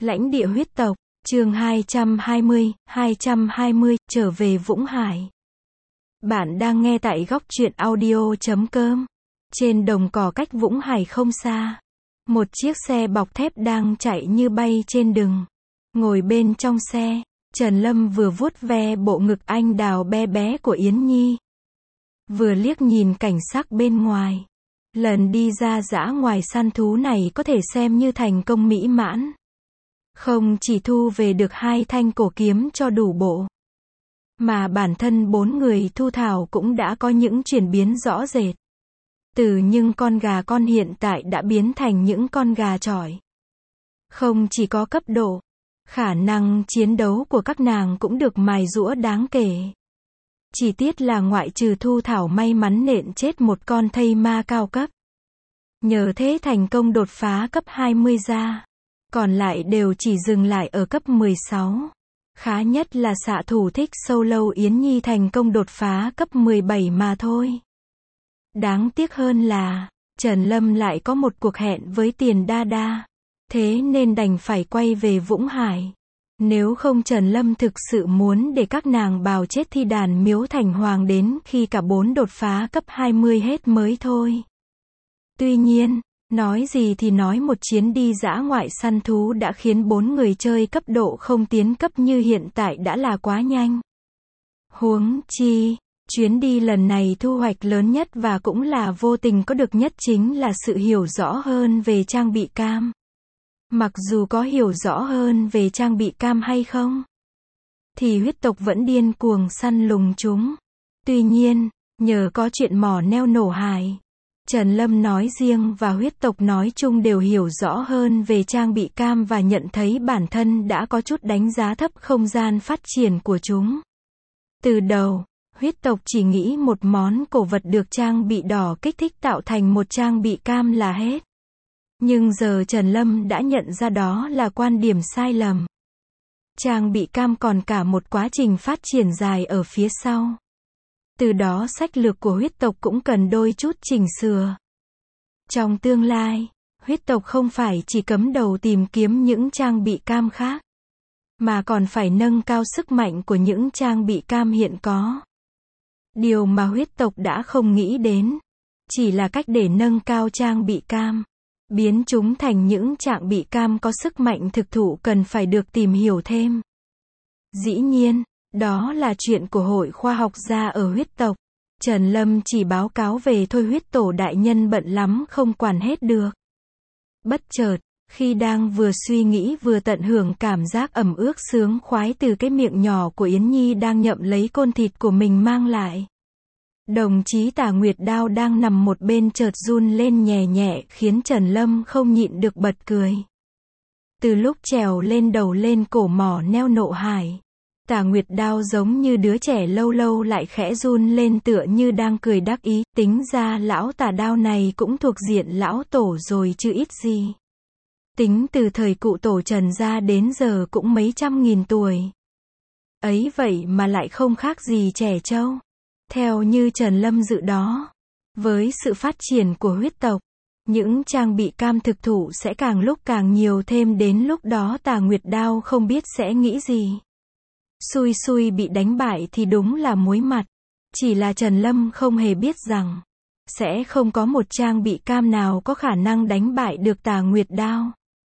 Lãnh địa huyết tộc, chương 220, trở về Vũng Hải. Bạn đang nghe tại góc truyện audio.com. Trên đồng cỏ cách Vũng Hải không xa. Một chiếc xe bọc thép đang chạy như bay trên đường. Ngồi bên trong xe, Trần Lâm vừa vuốt ve bộ ngực anh đào bé bé của Yến Nhi. Vừa liếc nhìn cảnh sắc bên ngoài. Lần đi ra dã ngoài săn thú này có thể xem như thành công mỹ mãn. Không chỉ thu về được 2 thanh cổ kiếm cho đủ bộ, mà bản thân 4 người thu thảo cũng đã có những chuyển biến rõ rệt. Từ những con gà con hiện tại đã biến thành những con gà chọi. Không chỉ có cấp độ, khả năng chiến đấu của các nàng cũng được mài giũa đáng kể. Chỉ tiếc là ngoại trừ thu thảo may mắn nện chết một con thây ma cao cấp, nhờ thế thành công đột phá cấp 20 ra. Còn lại đều chỉ dừng lại ở cấp 16. Khá nhất là xạ thủ thích sâu lâu Yến Nhi thành công đột phá cấp 17 mà thôi. Đáng tiếc hơn là, Trần Lâm lại có một cuộc hẹn với Tiền Đa Đa. Thế nên đành phải quay về Vũng Hải. Nếu không Trần Lâm thực sự muốn để các nàng bào chết thi đàn miếu thành hoàng đến khi cả 4 đột phá cấp 20 hết mới thôi. Tuy nhiên, nói gì thì nói một chuyến đi dã ngoại săn thú đã khiến 4 người chơi cấp độ không tiến cấp như hiện tại đã là quá nhanh. Huống chi, chuyến đi lần này thu hoạch lớn nhất và cũng là vô tình có được nhất chính là sự hiểu rõ hơn về trang bị cam. Mặc dù có hiểu rõ hơn về trang bị cam hay không, thì huyết tộc vẫn điên cuồng săn lùng chúng. Tuy nhiên, nhờ có chuyện mỏ neo nổ hài, Trần Lâm nói riêng và huyết tộc nói chung đều hiểu rõ hơn về trang bị cam và nhận thấy bản thân đã có chút đánh giá thấp không gian phát triển của chúng. Từ đầu, huyết tộc chỉ nghĩ một món cổ vật được trang bị đỏ kích thích tạo thành một trang bị cam là hết. Nhưng giờ Trần Lâm đã nhận ra đó là quan điểm sai lầm. Trang bị cam còn cả một quá trình phát triển dài ở phía sau. Từ đó sách lược của huyết tộc cũng cần đôi chút chỉnh sửa. Trong tương lai, huyết tộc không phải chỉ cắm đầu tìm kiếm những trang bị cam khác, mà còn phải nâng cao sức mạnh của những trang bị cam hiện có. Điều mà huyết tộc đã không nghĩ đến, chỉ là cách để nâng cao trang bị cam, biến chúng thành những trang bị cam có sức mạnh thực thụ cần phải được tìm hiểu thêm. Dĩ nhiên, đó là chuyện của hội khoa học gia ở huyết tộc. Trần Lâm chỉ báo cáo về thôi, huyết tổ đại nhân bận lắm không quản hết được. Bất chợt, khi đang vừa suy nghĩ vừa tận hưởng cảm giác ẩm ướt sướng khoái từ cái miệng nhỏ của Yến Nhi đang nhậm lấy côn thịt của mình mang lại, đồng chí Tà Nguyệt Đao đang nằm một bên chợt run lên nhẹ nhẹ khiến Trần Lâm không nhịn được bật cười. Từ lúc trèo lên đầu lên cổ mỏ neo nộ hải, Tà Nguyệt Đao giống như đứa trẻ lâu lâu lại khẽ run lên tựa như đang cười đắc ý, tính ra lão Tà Đao này cũng thuộc diện lão tổ rồi chứ ít gì. Tính từ thời cụ tổ Trần ra đến giờ cũng mấy trăm nghìn tuổi. Ấy vậy mà lại không khác gì trẻ trâu. Theo như Trần Lâm dự đó, với sự phát triển của huyết tộc, những trang bị cam thực thụ sẽ càng lúc càng nhiều thêm, đến lúc đó Tà Nguyệt Đao không biết sẽ nghĩ gì. Xui xui bị đánh bại thì đúng là muối mặt. Chỉ là Trần Lâm không hề biết rằng, sẽ không có một trang bị cam nào có khả năng đánh bại được Tà Nguyệt Đao.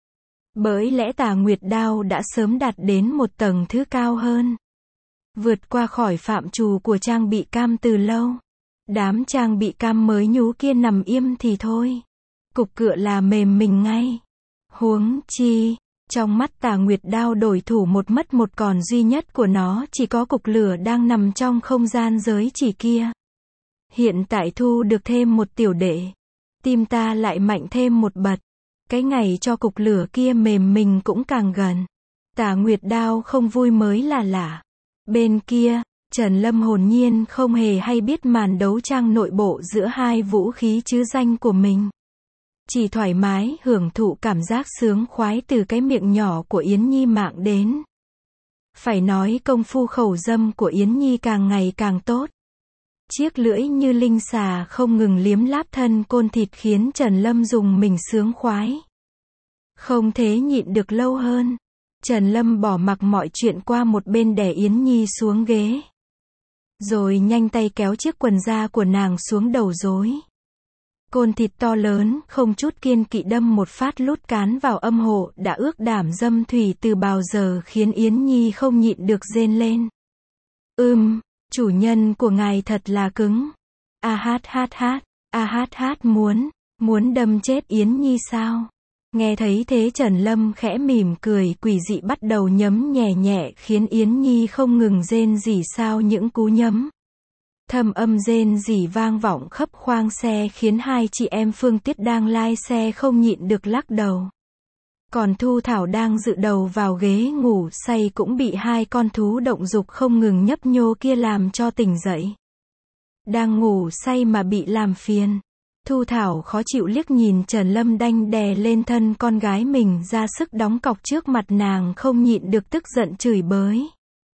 Bởi lẽ Tà Nguyệt Đao đã sớm đạt đến một tầng thứ cao hơn, vượt qua khỏi phạm trù của trang bị cam từ lâu. Đám trang bị cam mới nhú kia nằm im thì thôi, cục cựa là mềm mình ngay. Huống chi, trong mắt Tà Nguyệt Đao đổi thủ một mất một còn duy nhất của nó chỉ có cục lửa đang nằm trong không gian giới chỉ kia. Hiện tại thu được thêm một tiểu đệ, tim ta lại mạnh thêm một bật. Cái ngày cho cục lửa kia mềm mình cũng càng gần. Tà Nguyệt Đao không vui mới là lạ. Bên kia, Trần Lâm hồn nhiên không hề hay biết màn đấu trang nội bộ giữa hai vũ khí chứ danh của mình. Chỉ thoải mái hưởng thụ cảm giác sướng khoái từ cái miệng nhỏ của Yến Nhi mạng đến. Phải nói công phu khẩu dâm của Yến Nhi càng ngày càng tốt. Chiếc lưỡi như linh xà không ngừng liếm láp thân côn thịt khiến Trần Lâm dùng mình sướng khoái. Không thể nhịn được lâu hơn, Trần Lâm bỏ mặc mọi chuyện qua một bên đè Yến Nhi xuống ghế. Rồi nhanh tay kéo chiếc quần da của nàng xuống đầu gối. Côn thịt to lớn, không chút kiêng kỵ đâm một phát lút cán vào âm hộ đã ước đảm dâm thủy từ bao giờ khiến Yến Nhi không nhịn được rên lên. Chủ nhân của ngài thật là cứng. Muốn đâm chết Yến Nhi sao? Nghe thấy thế Trần Lâm khẽ mỉm cười quỷ dị bắt đầu nhấm nhẹ nhẹ khiến Yến Nhi không ngừng rên rỉ sau những cú nhấm. Thầm âm rên rỉ vang vọng khắp khoang xe khiến hai chị em Phương Tiết đang lái xe không nhịn được lắc đầu. Còn Thu Thảo đang dựa đầu vào ghế ngủ say cũng bị hai con thú động dục không ngừng nhấp nhô kia làm cho tỉnh dậy. Đang ngủ say mà bị làm phiền. Thu Thảo khó chịu liếc nhìn Trần Lâm đanh đè lên thân con gái mình ra sức đóng cọc trước mặt nàng không nhịn được tức giận chửi bới.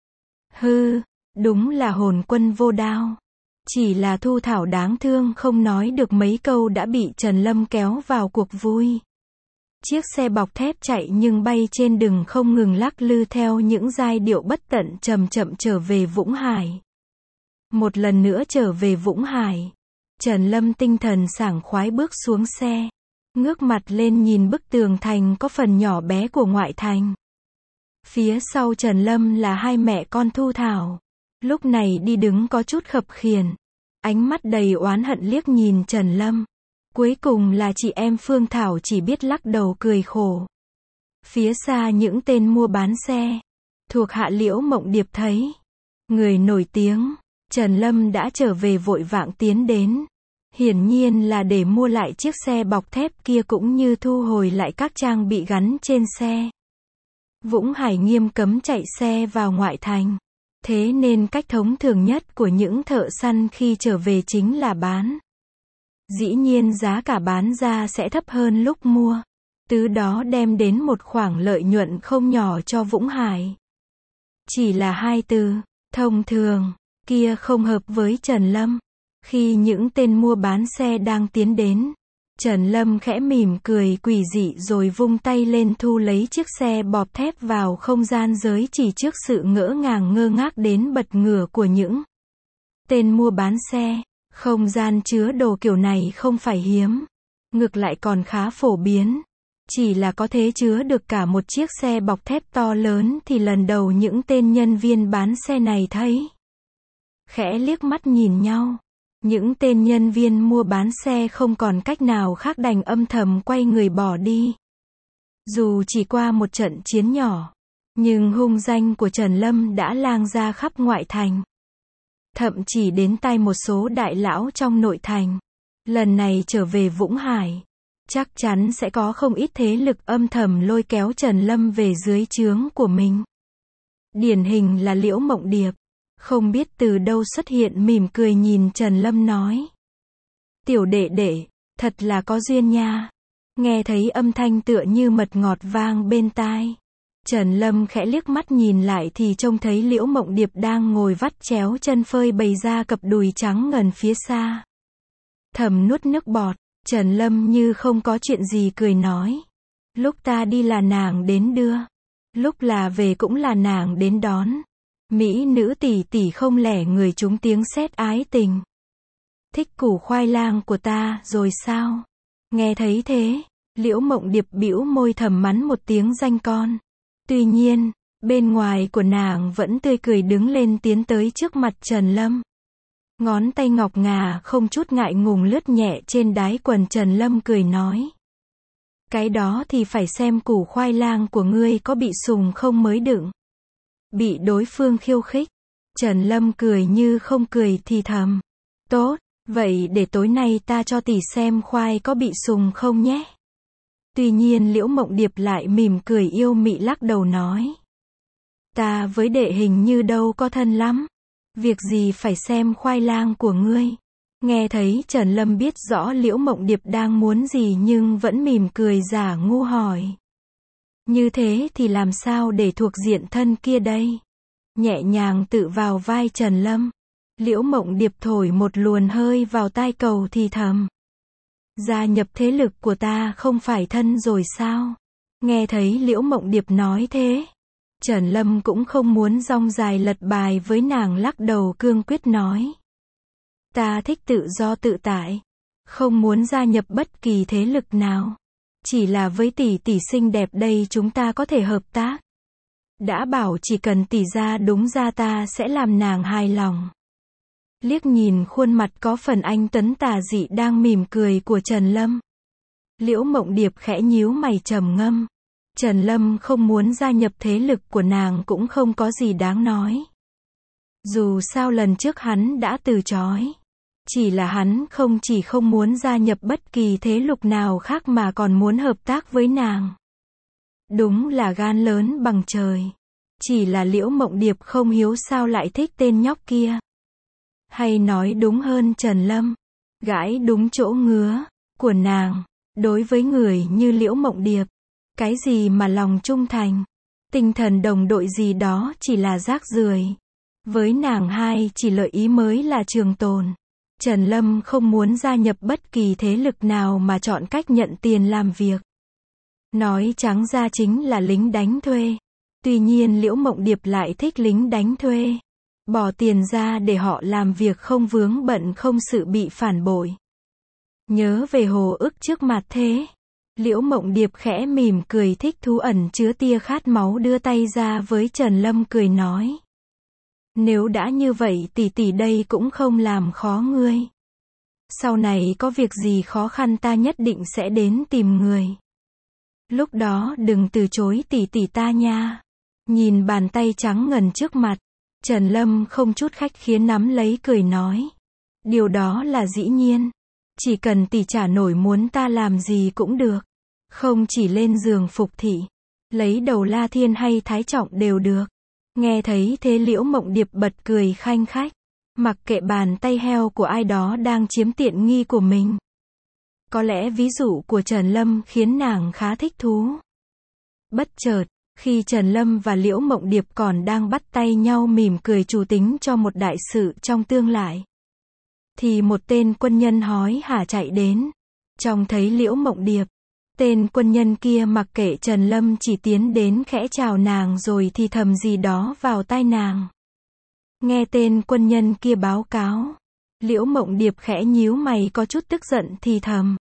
Đúng là hồn quân vô đao. Chỉ là Thu Thảo đáng thương không nói được mấy câu đã bị Trần Lâm kéo vào cuộc vui. Chiếc xe bọc thép chạy nhưng bay trên đường không ngừng lắc lư theo những giai điệu bất tận chậm chậm trở về Vũng Hải. Một lần nữa trở về Vũng Hải. Trần Lâm tinh thần sảng khoái bước xuống xe. Ngước mặt lên nhìn bức tường thành có phần nhỏ bé của ngoại thành. Phía sau Trần Lâm là hai mẹ con Thu Thảo. Lúc này đi đứng có chút khập khiễng. Ánh mắt đầy oán hận liếc nhìn Trần Lâm. Cuối cùng là chị em Phương Thảo chỉ biết lắc đầu cười khổ. Phía xa những tên mua bán xe. Thuộc hạ Liễu Mộng Điệp thấy. Người nổi tiếng. Trần Lâm đã trở về vội vàng tiến đến. Hiển nhiên là để mua lại chiếc xe bọc thép kia cũng như thu hồi lại các trang bị gắn trên xe. Vũng Hải nghiêm cấm chạy xe vào ngoại thành. Thế nên cách thông thường nhất của những thợ săn khi trở về chính là bán. Dĩ nhiên giá cả bán ra sẽ thấp hơn lúc mua. Từ đó đem đến một khoản lợi nhuận không nhỏ cho Vũng Hải. Chỉ là hai từ, thông thường, kia không hợp với Trần Lâm. Khi những tên mua bán xe đang tiến đến, Trần Lâm khẽ mỉm cười quỷ dị rồi vung tay lên thu lấy chiếc xe bọc thép vào không gian giới chỉ trước sự ngỡ ngàng ngơ ngác đến bật ngửa của những tên mua bán xe. Không gian chứa đồ kiểu này không phải hiếm, ngược lại còn khá phổ biến. Chỉ là có thể chứa được cả một chiếc xe bọc thép to lớn thì lần đầu những tên nhân viên bán xe này thấy. Khẽ liếc mắt nhìn nhau. Những tên nhân viên mua bán xe không còn cách nào khác đành âm thầm quay người bỏ đi. Dù chỉ qua một trận chiến nhỏ, nhưng hung danh của Trần Lâm đã lan ra khắp ngoại thành. Thậm chí đến tay một số đại lão trong nội thành. Lần này trở về Vũng Hải, chắc chắn sẽ có không ít thế lực âm thầm lôi kéo Trần Lâm về dưới trướng của mình. Điển hình là Liễu Mộng Điệp. Không biết từ đâu xuất hiện mỉm cười nhìn Trần Lâm nói. Tiểu đệ đệ, thật là có duyên nha. Nghe thấy âm thanh tựa như mật ngọt vang bên tai. Trần Lâm khẽ liếc mắt nhìn lại thì trông thấy Liễu Mộng Điệp đang ngồi vắt chéo chân phơi bày ra cặp đùi trắng ngần phía xa. Thầm nuốt nước bọt, Trần Lâm như không có chuyện gì cười nói. Lúc ta đi là nàng đến đưa. Lúc là về cũng là nàng đến đón. Mỹ nữ tỷ tỷ không lẻ người chúng tiếng sét ái tình. Thích củ khoai lang của ta rồi sao? Nghe thấy thế, Liễu Mộng Điệp bĩu môi thầm mắng một tiếng danh con. Tuy nhiên, bên ngoài của nàng vẫn tươi cười đứng lên tiến tới trước mặt Trần Lâm. Ngón tay ngọc ngà không chút ngại ngùng lướt nhẹ trên đáy quần Trần Lâm cười nói. Cái đó thì phải xem củ khoai lang của ngươi có bị sùng không mới đựng. Bị đối phương khiêu khích. Trần Lâm cười như không cười thì thầm. Tốt, vậy để tối nay ta cho tỷ xem khoai có bị sùng không nhé. Tuy nhiên Liễu Mộng Điệp lại mỉm cười yêu mị lắc đầu nói. Ta với đệ hình như đâu có thân lắm. Việc gì phải xem khoai lang của ngươi. Nghe thấy Trần Lâm biết rõ Liễu Mộng Điệp đang muốn gì nhưng vẫn mỉm cười giả ngu hỏi. Như thế thì làm sao để thuộc diện thân kia đây? Nhẹ nhàng tự vào vai Trần Lâm. Liễu Mộng Điệp thổi một luồn hơi vào tai cầu thì thầm. Gia nhập thế lực của ta không phải thân rồi sao? Nghe thấy Liễu Mộng Điệp nói thế, Trần Lâm cũng không muốn rong dài lật bài với nàng, lắc đầu cương quyết nói. Ta thích tự do tự tại. Không muốn gia nhập bất kỳ thế lực nào. Chỉ là với tỷ tỷ xinh đẹp đây chúng ta có thể hợp tác. Đã bảo chỉ cần tỷ ra đúng ra ta sẽ làm nàng hài lòng. Liếc nhìn khuôn mặt có phần anh tuấn tà dị đang mỉm cười của Trần Lâm. Liễu Mộng Điệp khẽ nhíu mày trầm ngâm. Trần Lâm không muốn gia nhập thế lực của nàng cũng không có gì đáng nói. Dù sao lần trước hắn đã từ chối. Chỉ là hắn không muốn gia nhập bất kỳ thế lực nào khác mà còn muốn hợp tác với nàng. Đúng là gan lớn bằng trời. Chỉ là Liễu Mộng Điệp không hiếu sao lại thích tên nhóc kia. Hay nói đúng hơn Trần Lâm. Gãi đúng chỗ ngứa của nàng. Đối với người như Liễu Mộng Điệp. Cái gì mà lòng trung thành. Tinh thần đồng đội gì đó chỉ là rác rưởi. Với nàng hai chỉ lợi ý mới là trường tồn. Trần Lâm không muốn gia nhập bất kỳ thế lực nào mà chọn cách nhận tiền làm việc. Nói trắng ra chính là lính đánh thuê. Tuy nhiên Liễu Mộng Điệp lại thích lính đánh thuê. Bỏ tiền ra để họ làm việc không vướng bận, không sự bị phản bội. Nhớ về hồ ức trước mặt thế. Liễu Mộng Điệp khẽ mỉm cười thích thú ẩn chứa tia khát máu, đưa tay ra với Trần Lâm cười nói. Nếu đã như vậy tỷ tỷ đây cũng không làm khó ngươi. Sau này có việc gì khó khăn ta nhất định sẽ đến tìm người. Lúc đó đừng từ chối tỷ tỷ ta nha. Nhìn bàn tay trắng ngần trước mặt, Trần Lâm không chút khách khí nắm lấy cười nói. Điều đó là dĩ nhiên. Chỉ cần tỷ trả nổi muốn ta làm gì cũng được. Không chỉ lên giường phục thị. Lấy đầu La Thiên hay Thái Trọng đều được. Nghe thấy thế Liễu Mộng Điệp bật cười khanh khách. Mặc kệ bàn tay heo của ai đó đang chiếm tiện nghi của mình. Có lẽ ví dụ của Trần Lâm khiến nàng khá thích thú. Bất chợt, khi Trần Lâm và Liễu Mộng Điệp còn đang bắt tay nhau mỉm cười chủ tính cho một đại sự trong tương lai, thì một tên quân nhân hối hả chạy đến. Trông thấy Liễu Mộng Điệp, tên quân nhân kia mặc kệ Trần Lâm chỉ tiến đến khẽ chào nàng rồi thì thầm gì đó vào tai nàng. Nghe tên quân nhân kia báo cáo, Liễu Mộng Điệp khẽ nhíu mày có chút tức giận thì thầm.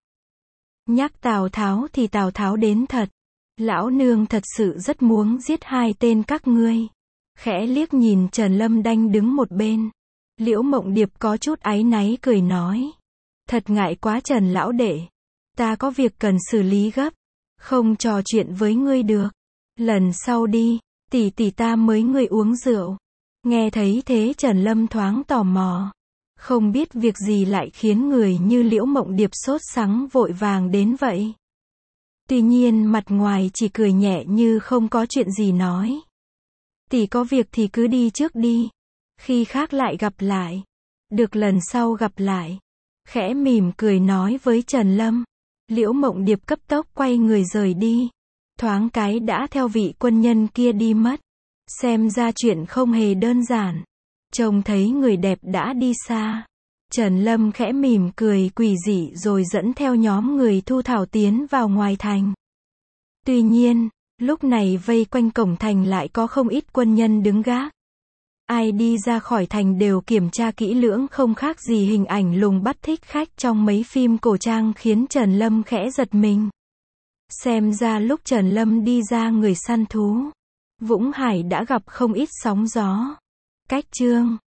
Nhắc Tào Tháo thì Tào Tháo đến thật. Lão nương thật sự rất muốn giết hai tên các ngươi. Khẽ liếc nhìn Trần Lâm đang đứng một bên. Liễu Mộng Điệp có chút áy náy cười nói. Thật ngại quá Trần lão đệ. Ta có việc cần xử lý gấp. Không trò chuyện với ngươi được. Lần sau đi, tỷ tỷ ta mới ngươi uống rượu. Nghe thấy thế Trần Lâm thoáng tò mò. Không biết việc gì lại khiến người như Liễu Mộng Điệp sốt sắng vội vàng đến vậy. Tuy nhiên mặt ngoài chỉ cười nhẹ như không có chuyện gì nói. Tỷ có việc thì cứ đi trước đi. Khi khác lại gặp lại. Được lần sau gặp lại. Khẽ mỉm cười nói với Trần Lâm. Liễu Mộng Điệp cấp tốc quay người rời đi. Thoáng cái đã theo vị quân nhân kia đi mất. Xem ra chuyện không hề đơn giản. Trông thấy người đẹp đã đi xa. Trần Lâm khẽ mỉm cười quỷ dị rồi dẫn theo nhóm người thu thảo tiến vào ngoài thành. Tuy nhiên, lúc này vây quanh cổng thành lại có không ít quân nhân đứng gác. Ai đi ra khỏi thành đều kiểm tra kỹ lưỡng, không khác gì hình ảnh lùng bắt thích khách trong mấy phim cổ trang, khiến Trần Lâm khẽ giật mình. Xem ra lúc Trần Lâm đi ra người săn thú Vũng Hải đã gặp không ít sóng gió. Cách chương